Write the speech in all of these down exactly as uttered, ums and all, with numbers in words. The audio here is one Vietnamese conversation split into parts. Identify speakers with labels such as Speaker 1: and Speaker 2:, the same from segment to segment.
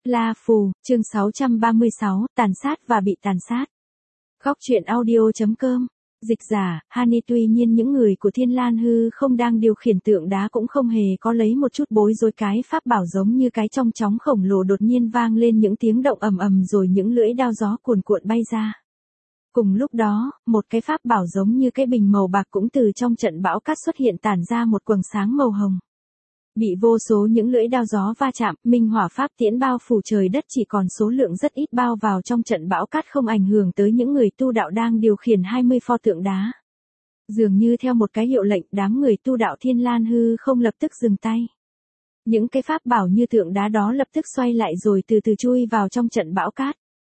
Speaker 1: La Phù, chương sáu trăm ba mươi sáu, tàn sát và bị tàn sát. Góc truyện audio.com. Dịch giả, Hani tuy nhiên những người của Thiên Lan Hư không đang điều khiển tượng đá cũng không hề có lấy một chút bối rối, cái pháp bảo giống như cái trong chóng khổng lồ đột nhiên vang lên những tiếng động ầm ầm rồi những lưỡi đao gió cuồn cuộn bay ra. Cùng lúc đó, một cái pháp bảo giống như cái bình màu bạc cũng từ trong trận bão cát xuất hiện tản ra một quầng sáng màu hồng. Bị vô số những lưỡi đao gió va chạm, minh hỏa pháp tiễn bao phủ trời đất chỉ còn số lượng rất ít bao vào trong trận bão cát không ảnh hưởng tới những người tu đạo đang điều khiển hai mươi pho tượng đá. Dường như theo một cái hiệu lệnh, đám người tu đạo Thiên Lan Hư không lập tức dừng tay. Những cái pháp bảo như tượng đá đó lập tức xoay lại rồi từ từ chui vào trong trận bão cát.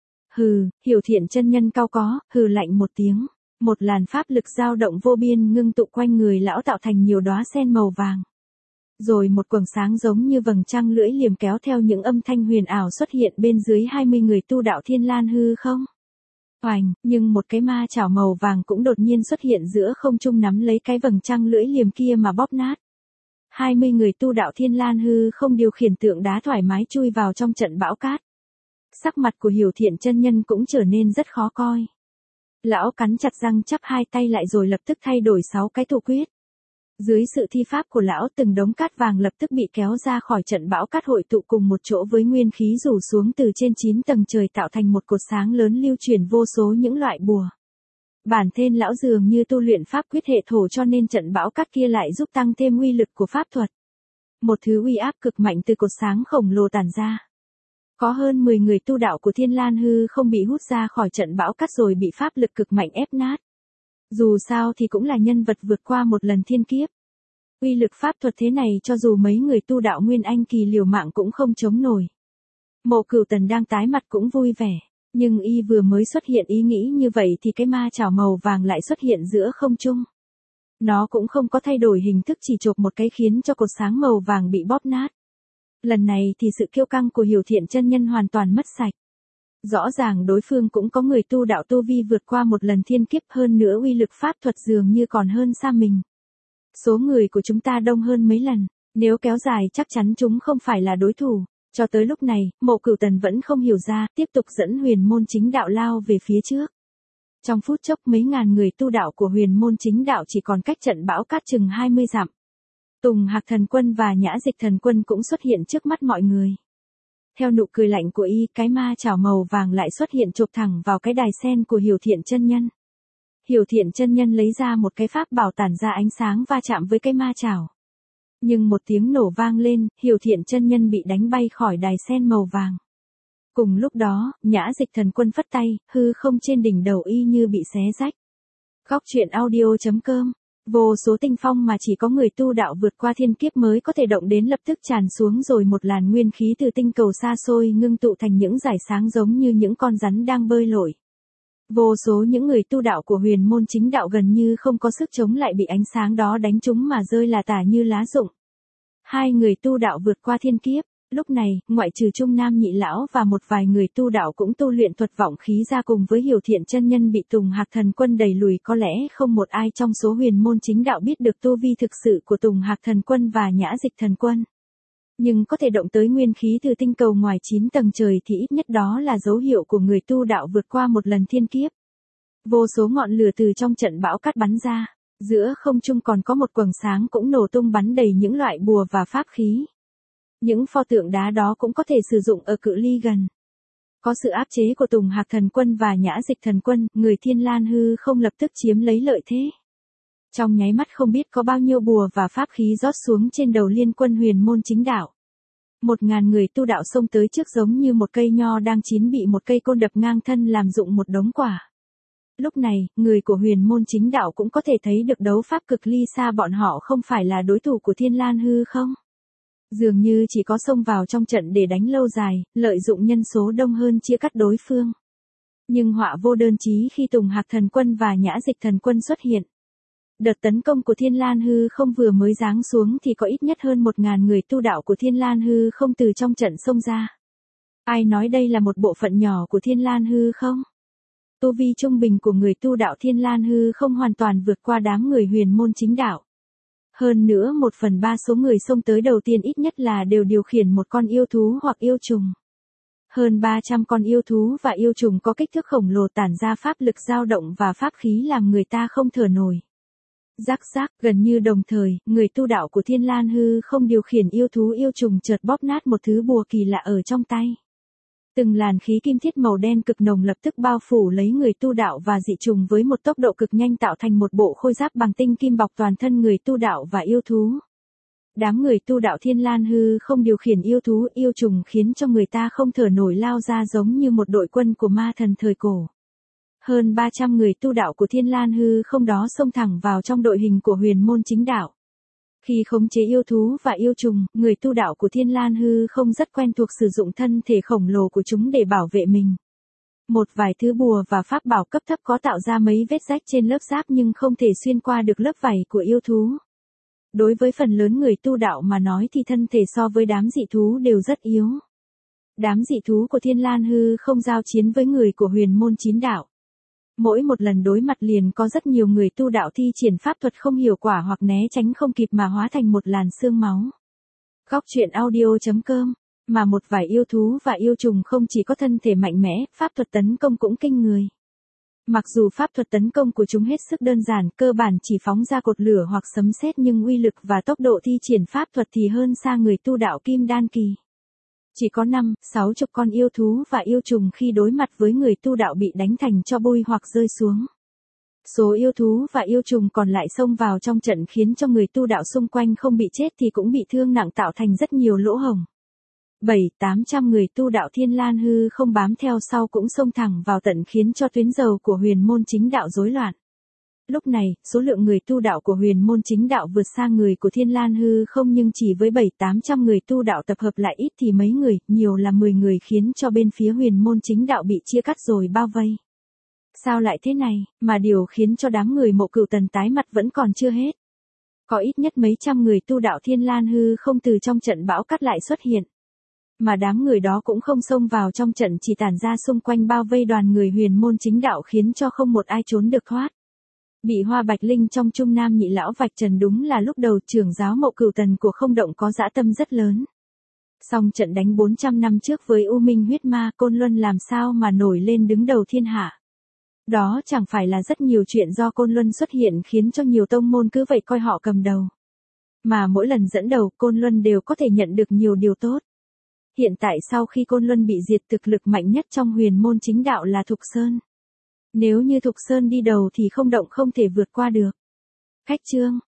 Speaker 1: Hừ, Hiểu Thiện chân nhân cao có, hừ lạnh một tiếng. Một làn pháp lực dao động vô biên ngưng tụ quanh người lão tạo thành nhiều đóa sen màu vàng. Rồi một quầng sáng giống như vầng trăng lưỡi liềm kéo theo những âm thanh huyền ảo xuất hiện bên dưới hai mươi người tu đạo Thiên Lan Hư không. Oành, nhưng một cái ma chảo màu vàng cũng đột nhiên xuất hiện giữa không trung nắm lấy cái vầng trăng lưỡi liềm kia mà bóp nát. hai mươi người tu đạo Thiên Lan Hư không điều khiển tượng đá thoải mái chui vào trong trận bão cát. Sắc mặt của Hiểu Thiện chân nhân cũng trở nên rất khó coi. Lão cắn chặt răng chắp hai tay lại rồi lập tức thay đổi sáu cái thủ quyết. Dưới sự thi pháp của lão, từng đống cát vàng lập tức bị kéo ra khỏi trận bão cát hội tụ cùng một chỗ với nguyên khí rủ xuống từ trên chín tầng trời tạo thành một cột sáng lớn lưu truyền vô số những loại bùa. Bản thân lão dường như tu luyện pháp quyết hệ thổ cho nên trận bão cát kia lại giúp tăng thêm uy lực của pháp thuật. Một thứ uy áp cực mạnh từ cột sáng khổng lồ tản ra. Có hơn mười người tu đạo của Thiên Lan Hư không bị hút ra khỏi trận bão cát rồi bị pháp lực cực mạnh ép nát. Dù sao thì cũng là nhân vật vượt qua một lần thiên kiếp. Uy lực pháp thuật thế này cho dù mấy người tu đạo Nguyên Anh kỳ liều mạng cũng không chống nổi. Mộ Cửu Tần đang tái mặt cũng vui vẻ, nhưng y vừa mới xuất hiện ý nghĩ như vậy thì cái ma chảo màu vàng lại xuất hiện giữa không trung. Nó cũng không có thay đổi hình thức, chỉ chộp một cái khiến cho cột sáng màu vàng bị bóp nát. Lần này thì sự kiêu căng của Hiểu Thiện chân nhân hoàn toàn mất sạch. Rõ ràng đối phương cũng có người tu đạo tu vi vượt qua một lần thiên kiếp, hơn nữa uy lực pháp thuật dường như còn hơn xa mình. Số người của chúng ta đông hơn mấy lần, nếu kéo dài chắc chắn chúng không phải là đối thủ. Cho tới lúc này, Mộ Cửu Tần vẫn không hiểu ra, tiếp tục dẫn Huyền Môn Chính Đạo lao về phía trước. Trong phút chốc mấy ngàn người tu đạo của Huyền Môn Chính Đạo chỉ còn cách trận bão cát chừng hai mươi dặm. Tùng Hạc Thần Quân và Nhã Dịch Thần Quân cũng xuất hiện trước mắt mọi người. Theo nụ cười lạnh của y, cái ma chảo màu vàng lại xuất hiện chộp thẳng vào cái đài sen của Hiểu Thiện chân nhân. Hiểu Thiện chân nhân lấy ra một cái pháp bảo tản ra ánh sáng va chạm với cái ma chảo. Nhưng một tiếng nổ vang lên, Hiểu Thiện chân nhân bị đánh bay khỏi đài sen màu vàng. Cùng lúc đó, Nhã Dịch Thần Quân phất tay, hư không trên đỉnh đầu y như bị xé rách. Góc truyện audio.com. Vô số tinh phong mà chỉ có người tu đạo vượt qua thiên kiếp mới có thể động đến lập tức tràn xuống, rồi một làn nguyên khí từ tinh cầu xa xôi ngưng tụ thành những dải sáng giống như những con rắn đang bơi lội. Vô số những người tu đạo của Huyền Môn Chính Đạo gần như không có sức chống lại bị ánh sáng đó đánh trúng mà rơi là tả như lá rụng. Hai người tu đạo vượt qua thiên kiếp. Lúc này, ngoại trừ Trung Nam Nhị Lão và một vài người tu đạo cũng tu luyện thuật vọng khí ra cùng với Hiểu Thiện chân nhân bị Tùng Hạc Thần Quân đẩy lùi, có lẽ không một ai trong số Huyền Môn Chính Đạo biết được tu vi thực sự của Tùng Hạc Thần Quân và Nhã Dịch Thần Quân. Nhưng có thể động tới nguyên khí từ tinh cầu ngoài chín tầng trời thì ít nhất đó là dấu hiệu của người tu đạo vượt qua một lần thiên kiếp. Vô số ngọn lửa từ trong trận bão cát bắn ra, giữa không trung còn có một quầng sáng cũng nổ tung bắn đầy những loại bùa và pháp khí. Những pho tượng đá đó cũng có thể sử dụng ở cự ly gần. Có sự áp chế của Tùng Hạc Thần Quân và Nhã Dịch Thần Quân, người Thiên Lan Hư không lập tức chiếm lấy lợi thế. Trong nháy mắt không biết có bao nhiêu bùa và pháp khí rót xuống trên đầu liên quân Huyền Môn Chính Đạo. Một ngàn người tu đạo xông tới trước giống như một cây nho đang chín bị một cây côn đập ngang thân làm rụng một đống quả. Lúc này, người của Huyền Môn Chính Đạo cũng có thể thấy được đấu pháp cực ly xa bọn họ không phải là đối thủ của Thiên Lan Hư không. Dường như chỉ có xông vào trong trận để đánh lâu dài, lợi dụng nhân số đông hơn chia cắt đối phương. Nhưng họa vô đơn chí khi Tùng Hạc Thần Quân và Nhã Dịch Thần Quân xuất hiện. Đợt tấn công của Thiên Lan Hư không vừa mới giáng xuống thì có ít nhất hơn một ngàn người tu đạo của Thiên Lan Hư không từ trong trận xông ra. Ai nói đây là một bộ phận nhỏ của Thiên Lan Hư không? Tu vi trung bình của người tu đạo Thiên Lan Hư không hoàn toàn vượt qua đám người Huyền Môn Chính Đạo. Hơn nữa một phần ba số người xông tới đầu tiên ít nhất là đều điều khiển một con yêu thú hoặc yêu trùng. Hơn ba trăm con yêu thú và yêu trùng có kích thước khổng lồ tản ra pháp lực dao động và pháp khí làm người ta không thở nổi. Rắc rắc, gần như đồng thời, người tu đạo của Thiên Lan Hư không điều khiển yêu thú yêu trùng chợt bóp nát một thứ bùa kỳ lạ ở trong tay. Từng làn khí kim thiết màu đen cực nồng lập tức bao phủ lấy người tu đạo và dị trùng với một tốc độ cực nhanh tạo thành một bộ khôi giáp bằng tinh kim bọc toàn thân người tu đạo và yêu thú. Đám người tu đạo Thiên Lan Hư không điều khiển yêu thú yêu trùng khiến cho người ta không thở nổi lao ra giống như một đội quân của ma thần thời cổ. Hơn ba trăm người tu đạo của Thiên Lan Hư không đó xông thẳng vào trong đội hình của huyền môn chính đạo. Khi khống chế yêu thú và yêu trùng, người tu đạo của Thiên Lan Hư không rất quen thuộc sử dụng thân thể khổng lồ của chúng để bảo vệ mình. Một vài thứ bùa và pháp bảo cấp thấp có tạo ra mấy vết rách trên lớp giáp nhưng không thể xuyên qua được lớp vảy của yêu thú. Đối với phần lớn người tu đạo mà nói thì thân thể so với đám dị thú đều rất yếu. Đám dị thú của Thiên Lan Hư không giao chiến với người của huyền môn chín đạo. Mỗi một lần đối mặt liền có rất nhiều người tu đạo thi triển pháp thuật không hiệu quả hoặc né tránh không kịp mà hóa thành một làn xương máu. Góc truyện audio chấm com, mà một vài yêu thú và yêu trùng không chỉ có thân thể mạnh mẽ, pháp thuật tấn công cũng kinh người. Mặc dù pháp thuật tấn công của chúng hết sức đơn giản, cơ bản chỉ phóng ra cột lửa hoặc sấm sét nhưng uy lực và tốc độ thi triển pháp thuật thì hơn xa người tu đạo kim đan kỳ. Chỉ có năm, sáu chục con yêu thú và yêu trùng khi đối mặt với người tu đạo bị đánh thành tro bụi hoặc rơi xuống. Số yêu thú và yêu trùng còn lại xông vào trong trận khiến cho người tu đạo xung quanh không bị chết thì cũng bị thương nặng tạo thành rất nhiều lỗ hổng. Bảy, tám trăm người tu đạo Thiên Lan Hư không bám theo sau cũng xông thẳng vào tận khiến cho tuyến dầu của huyền môn chính đạo rối loạn. Lúc này, số lượng người tu đạo của huyền môn chính đạo vượt xa người của Thiên Lan Hư không nhưng chỉ với bảy tám trăm người tu đạo tập hợp lại ít thì mấy người, nhiều là mười người khiến cho bên phía huyền môn chính đạo bị chia cắt rồi bao vây. Sao lại thế này, mà điều khiến cho đám người Mộ Cửu Tần tái mặt vẫn còn chưa hết. Có ít nhất mấy trăm người tu đạo Thiên Lan Hư không từ trong trận bão cắt lại xuất hiện. Mà đám người đó cũng không xông vào trong trận chỉ tản ra xung quanh bao vây đoàn người huyền môn chính đạo khiến cho không một ai trốn được thoát. Bị Hoa Bạch Linh trong Trung Nam nhị lão vạch trần đúng là lúc đầu trưởng giáo Mộ Cửu Tần của không động có dã tâm rất lớn. Song trận đánh bốn trăm năm trước với U Minh huyết ma Côn Luân làm sao mà nổi lên đứng đầu thiên hạ. Đó chẳng phải là rất nhiều chuyện do Côn Luân xuất hiện khiến cho nhiều tông môn cứ vậy coi họ cầm đầu. Mà mỗi lần dẫn đầu Côn Luân đều có thể nhận được nhiều điều tốt. Hiện tại sau khi Côn Luân bị diệt thực lực mạnh nhất trong huyền môn chính đạo là Thục Sơn. Nếu như Thục Sơn đi đầu thì không động không thể vượt qua được. Cách chương